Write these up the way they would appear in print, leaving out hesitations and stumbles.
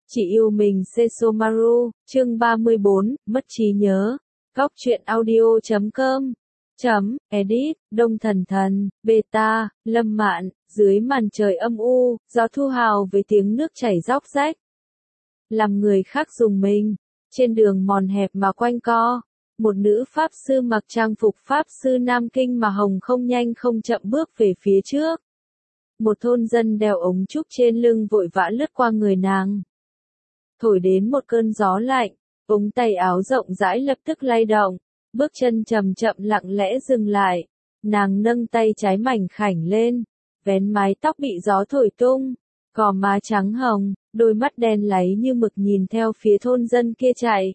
Chị yêu mình Sesomaru, chương 34, mất trí nhớ. Góc truyện audio.com Edit, Đông Thần Thần, Beta, Lâm Mạn, dưới màn trời âm u, gió thu hào với tiếng nước chảy róc rách. Làm người khác rùng mình, trên đường mòn hẹp mà quanh co, một nữ pháp sư mặc trang phục pháp sư Nam Kinh mà hồng không nhanh không chậm bước về phía trước. Một thôn dân đeo ống trúc trên lưng vội vã lướt qua người nàng. Thổi đến một cơn gió lạnh, ống tay áo rộng rãi lập tức lay động, bước chân chậm chậm lặng lẽ dừng lại. Nàng nâng tay trái mảnh khảnh lên, vén mái tóc bị gió thổi tung, gò má trắng hồng, đôi mắt đen láy như mực nhìn theo phía thôn dân kia chạy.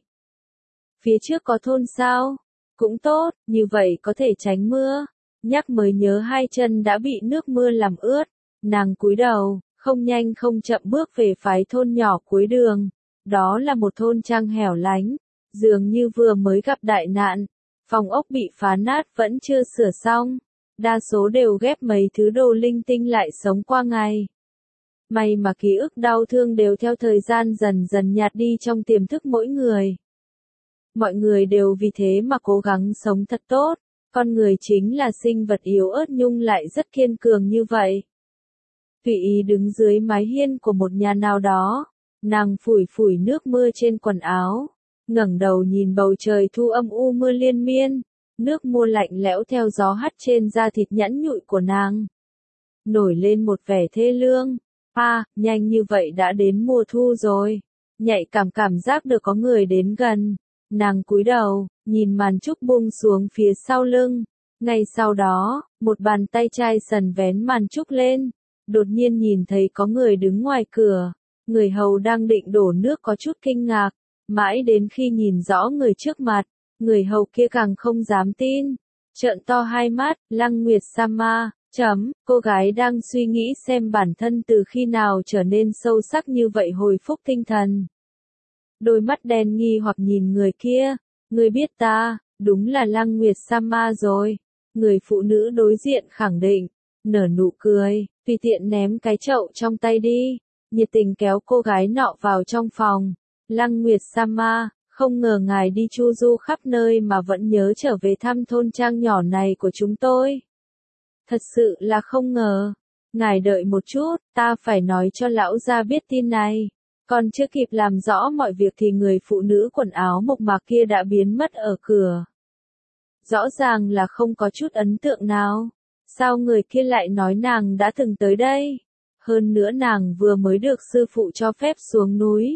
Phía trước có thôn sao? Cũng tốt, như vậy có thể tránh mưa. Nhắc mới nhớ hai chân đã bị nước mưa làm ướt, nàng cúi đầu, không nhanh không chậm bước về phái thôn nhỏ cuối đường. Đó là một thôn trang hẻo lánh, dường như vừa mới gặp đại nạn. Phòng ốc bị phá nát vẫn chưa sửa xong, đa số đều ghép mấy thứ đồ linh tinh lại sống qua ngày. May mà ký ức đau thương đều theo thời gian dần dần nhạt đi trong tiềm thức mỗi người. Mọi người đều vì thế mà cố gắng sống thật tốt, con người chính là sinh vật yếu ớt nhưng lại rất kiên cường như vậy. Tùy ý đứng dưới mái hiên của một nhà nào đó, nàng phủi phủi nước mưa trên quần áo, ngẩng đầu nhìn bầu trời thu âm u mưa liên miên, nước mưa lạnh lẽo theo gió hắt trên da thịt nhẵn nhụi của nàng. Nổi lên một vẻ thê lương, nhanh như vậy đã đến mùa thu rồi, nhạy cảm giác được có người đến gần, nàng cúi đầu, nhìn màn trúc buông xuống phía sau lưng, ngay sau đó, một bàn tay chai sần vén màn trúc lên, đột nhiên nhìn thấy có người đứng ngoài cửa. Người hầu đang định đổ nước có chút kinh ngạc, mãi đến khi nhìn rõ người trước mặt, người hầu kia càng không dám tin. Trợn to hai mắt, Lăng Nguyệt Sama, cô gái đang suy nghĩ xem bản thân từ khi nào trở nên sâu sắc như vậy hồi phục tinh thần. Đôi mắt đen nghi hoặc nhìn người kia, người biết ta, đúng là Lăng Nguyệt Sama rồi. Người phụ nữ đối diện khẳng định, nở nụ cười, tùy tiện ném cái chậu trong tay đi. Nhiệt tình kéo cô gái nọ vào trong phòng. Lăng Nguyệt Sama, không ngờ ngài đi chu du khắp nơi mà vẫn nhớ trở về thăm thôn trang nhỏ này của chúng tôi. Thật sự là không ngờ. Ngài đợi một chút, ta phải nói cho lão gia biết tin này. Còn chưa kịp làm rõ mọi việc thì người phụ nữ quần áo mộc mạc kia đã biến mất ở cửa. Rõ ràng là không có chút ấn tượng nào. Sao người kia lại nói nàng đã từng tới đây? Hơn nữa nàng vừa mới được sư phụ cho phép xuống núi.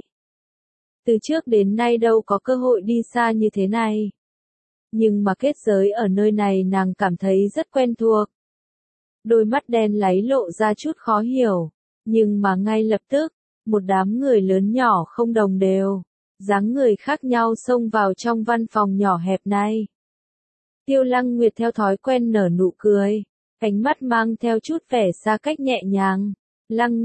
Từ trước đến nay đâu có cơ hội đi xa như thế này. Nhưng mà kết giới ở nơi này nàng cảm thấy rất quen thuộc. Đôi mắt đen láy lộ ra chút khó hiểu. Nhưng mà ngay lập tức, một đám người lớn nhỏ không đồng đều, dáng người khác nhau xông vào trong văn phòng nhỏ hẹp này. Tiêu Lăng Nguyệt theo thói quen nở nụ cười, ánh mắt mang theo chút vẻ xa cách nhẹ nhàng. Lăng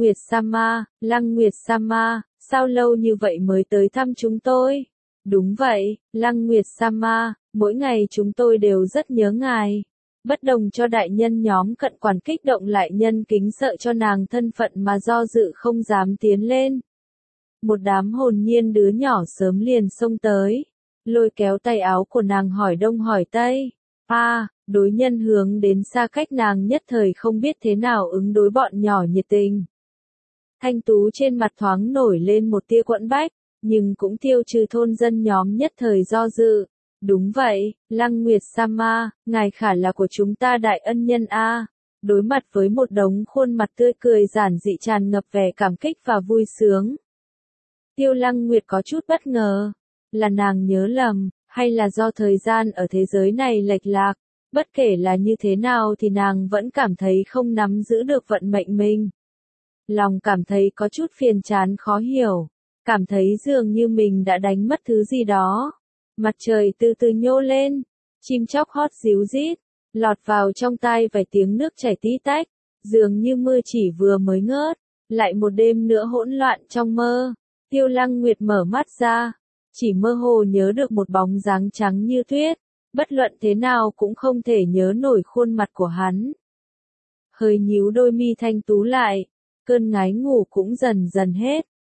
Nguyệt Sama, sao lâu như vậy mới tới thăm chúng tôi? Đúng vậy, Lăng Nguyệt Sama, mỗi ngày chúng tôi đều rất nhớ ngài. Bất đồng cho đại nhân nhóm cận quản kích động lại nhân kính sợ cho nàng thân phận mà do dự không dám tiến lên. Một đám hồn nhiên đứa nhỏ sớm liền xông tới, lôi kéo tay áo của nàng hỏi đông hỏi tây. Đối nhân hướng đến xa cách nàng nhất thời không biết thế nào ứng đối bọn nhỏ nhiệt tình. Thanh tú trên mặt thoáng nổi lên một tia quẫn bách, nhưng cũng tiêu trừ thôn dân nhóm nhất thời do dự. Đúng vậy, Lăng Nguyệt Sama, ngài khả là của chúng ta đại ân nhân a. Đối mặt với một đống khuôn mặt tươi cười giản dị tràn ngập vẻ cảm kích và vui sướng. Tiêu Lăng Nguyệt có chút bất ngờ, là nàng nhớ lầm, hay là do thời gian ở thế giới này lệch lạc. Bất kể là như thế nào thì nàng vẫn cảm thấy không nắm giữ được vận mệnh mình. Lòng cảm thấy có chút phiền chán khó hiểu, cảm thấy dường như mình đã đánh mất thứ gì đó. Mặt trời từ từ nhô lên, chim chóc hót ríu rít, lọt vào trong tai vài tiếng nước chảy tí tách, dường như mưa chỉ vừa mới ngớt, lại một đêm nữa hỗn loạn trong mơ. Tiêu Lăng Nguyệt mở mắt ra, chỉ mơ hồ nhớ được một bóng dáng trắng như tuyết. Bất luận thế nào cũng không thể nhớ nổi khuôn mặt của hắn. Hơi nhíu đôi mi thanh tú lại, cơn ngái ngủ cũng dần dần hết,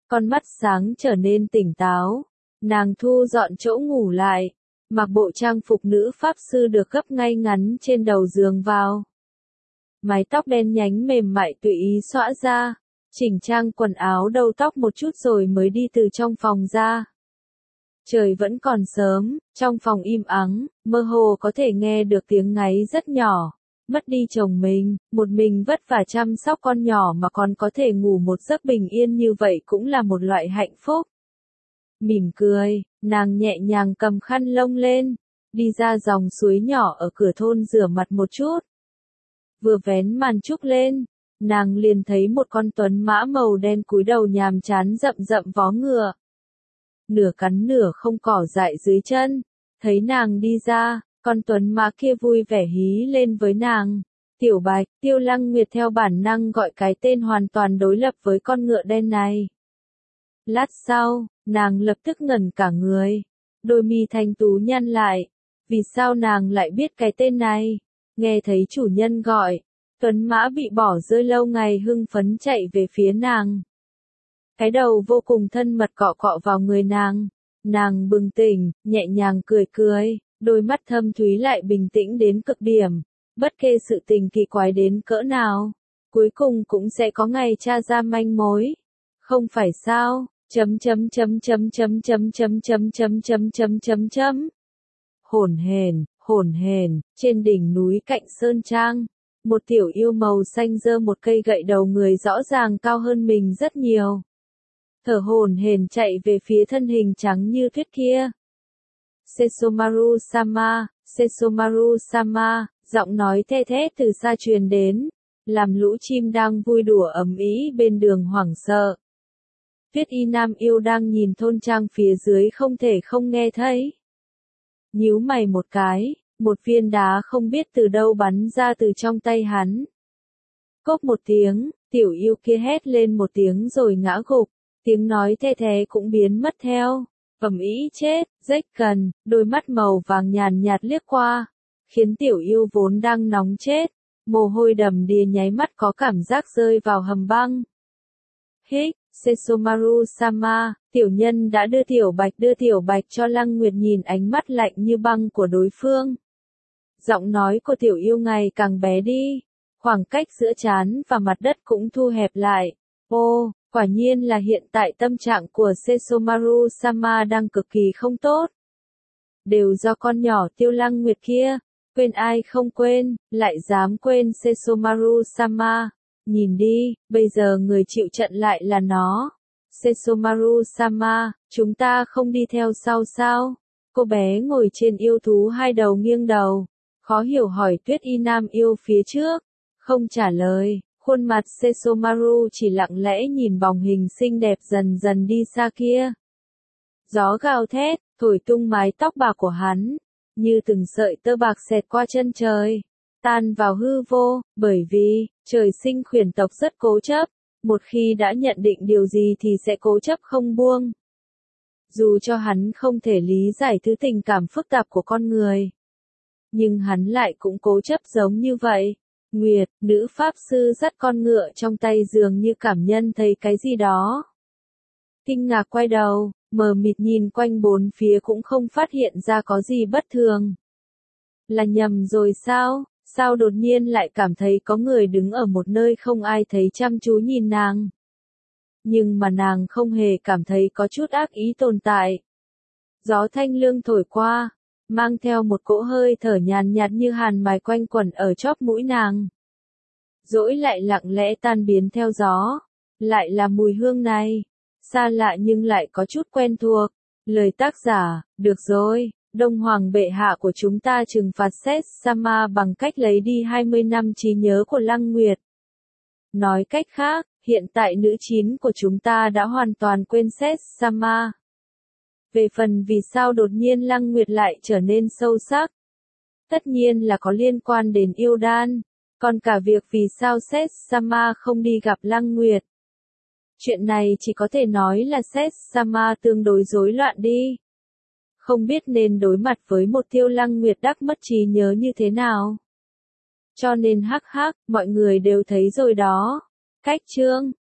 con mắt sáng trở nên tỉnh táo. Nàng thu dọn chỗ ngủ lại, mặc bộ trang phục nữ pháp sư được gấp ngay ngắn trên đầu giường vào. Mái tóc đen nhánh mềm mại tùy ý xõa ra, chỉnh trang quần áo đầu tóc một chút rồi mới đi từ trong phòng ra. Trời vẫn còn sớm, trong phòng im ắng, mơ hồ có thể nghe được tiếng ngáy rất nhỏ. Mất đi chồng mình, một mình vất vả chăm sóc con nhỏ mà còn có thể ngủ một giấc bình yên như vậy cũng là một loại hạnh phúc. Mỉm cười, nàng nhẹ nhàng cầm khăn lông lên, đi ra dòng suối nhỏ ở cửa thôn rửa mặt một chút. Vừa vén màn trúc lên, nàng liền thấy một con tuấn mã màu đen cúi đầu nhàm chán rậm rậm vó ngựa. Nửa cắn nửa không cỏ dại dưới chân, thấy nàng đi ra, con tuấn mã kia vui vẻ hí lên với nàng. Tiểu Bạch, Tiêu Lăng Nguyệt theo bản năng gọi cái tên hoàn toàn đối lập với con ngựa đen này. Lát sau, nàng lập tức ngẩn cả người, đôi mi thanh tú nhăn lại. Vì sao nàng lại biết cái tên này? Nghe thấy chủ nhân gọi, tuấn mã bị bỏ rơi lâu ngày hưng phấn chạy về phía nàng. Cái đầu vô cùng thân mật cọ cọ vào người nàng. Nàng bừng tỉnh, nhẹ nhàng cười cười, đôi mắt thâm thúy lại bình tĩnh đến cực điểm. Bất kể sự tình kỳ quái đến cỡ nào, cuối cùng cũng sẽ có ngày tra ra manh mối. Không phải sao? Hổn hển, trên đỉnh núi cạnh sơn trang, một tiểu yêu màu xanh giơ một cây gậy đầu người rõ ràng cao hơn mình rất nhiều. Thở hổn hển chạy về phía thân hình trắng như tuyết kia. Sesomaru-sama, giọng nói the thét từ xa truyền đến, làm lũ chim đang vui đùa ầm ĩ bên đường hoảng sợ. Tuyết Y Nam yêu đang nhìn thôn trang phía dưới không thể không nghe thấy. Nhíu mày một cái, một viên đá không biết từ đâu bắn ra từ trong tay hắn. Cốp một tiếng, tiểu yêu kia hét lên một tiếng rồi ngã gục, tiếng nói the thé cũng biến mất theo. Ầm ĩ chết, rách cần, đôi mắt màu vàng nhàn nhạt liếc qua, khiến tiểu yêu vốn đang nóng chết, mồ hôi đầm đìa nháy mắt có cảm giác rơi vào hầm băng. Hích, Sesomaru-sama, tiểu nhân đã đưa tiểu bạch cho Lăng Nguyệt nhìn ánh mắt lạnh như băng của đối phương. Giọng nói của tiểu yêu ngày càng bé đi, khoảng cách giữa trán và mặt đất cũng thu hẹp lại. Ô, quả nhiên là hiện tại tâm trạng của Sesomaru-sama đang cực kỳ không tốt. Đều do con nhỏ Tiêu Lăng Nguyệt kia, quên ai không quên, lại dám quên Sesomaru-sama. Nhìn đi, bây giờ người chịu trận lại là nó. Sesomaru-sama, chúng ta không đi theo sau sao? Cô bé ngồi trên yêu thú hai đầu nghiêng đầu, khó hiểu hỏi Tuyết Y Nam yêu phía trước, không trả lời. Khuôn mặt Sesomaru chỉ lặng lẽ nhìn bóng hình xinh đẹp dần dần đi xa kia. Gió gào thét, thổi tung mái tóc bạc của hắn, như từng sợi tơ bạc xẹt qua chân trời, tan vào hư vô, bởi vì, trời sinh khuyển tộc rất cố chấp, một khi đã nhận định điều gì thì sẽ cố chấp không buông. Dù cho hắn không thể lý giải thứ tình cảm phức tạp của con người, nhưng hắn lại cũng cố chấp giống như vậy. Nguyệt, nữ pháp sư dắt con ngựa trong tay dường như cảm nhận thấy cái gì đó. Kinh ngạc quay đầu, mờ mịt nhìn quanh bốn phía cũng không phát hiện ra có gì bất thường. Là nhầm rồi sao? Sao đột nhiên lại cảm thấy có người đứng ở một nơi không ai thấy chăm chú nhìn nàng? Nhưng mà nàng không hề cảm thấy có chút ác ý tồn tại. Gió thanh lương thổi qua, mang theo một cỗ hơi thở nhàn nhạt như hàn mài quanh quẩn ở chóp mũi nàng. Dỗi lại lặng lẽ tan biến theo gió. Lại là mùi hương này. Xa lạ nhưng lại có chút quen thuộc. Lời tác giả, được rồi, Đông Hoàng bệ hạ của chúng ta trừng phạt Sét-sama bằng cách lấy đi 20 năm trí nhớ của Lăng Nguyệt. Nói cách khác, hiện tại nữ chín của chúng ta đã hoàn toàn quên Sét-sama. Về phần vì sao đột nhiên Lăng Nguyệt lại trở nên sâu sắc, tất nhiên là có liên quan đến yêu đan, còn cả việc vì sao Sét-sama không đi gặp Lăng Nguyệt. Chuyện này chỉ có thể nói là Sét-sama tương đối rối loạn đi. Không biết nên đối mặt với một Tiêu Lăng Nguyệt đắc mất trí nhớ như thế nào. Cho nên hắc hắc, mọi người đều thấy rồi đó. Cách chương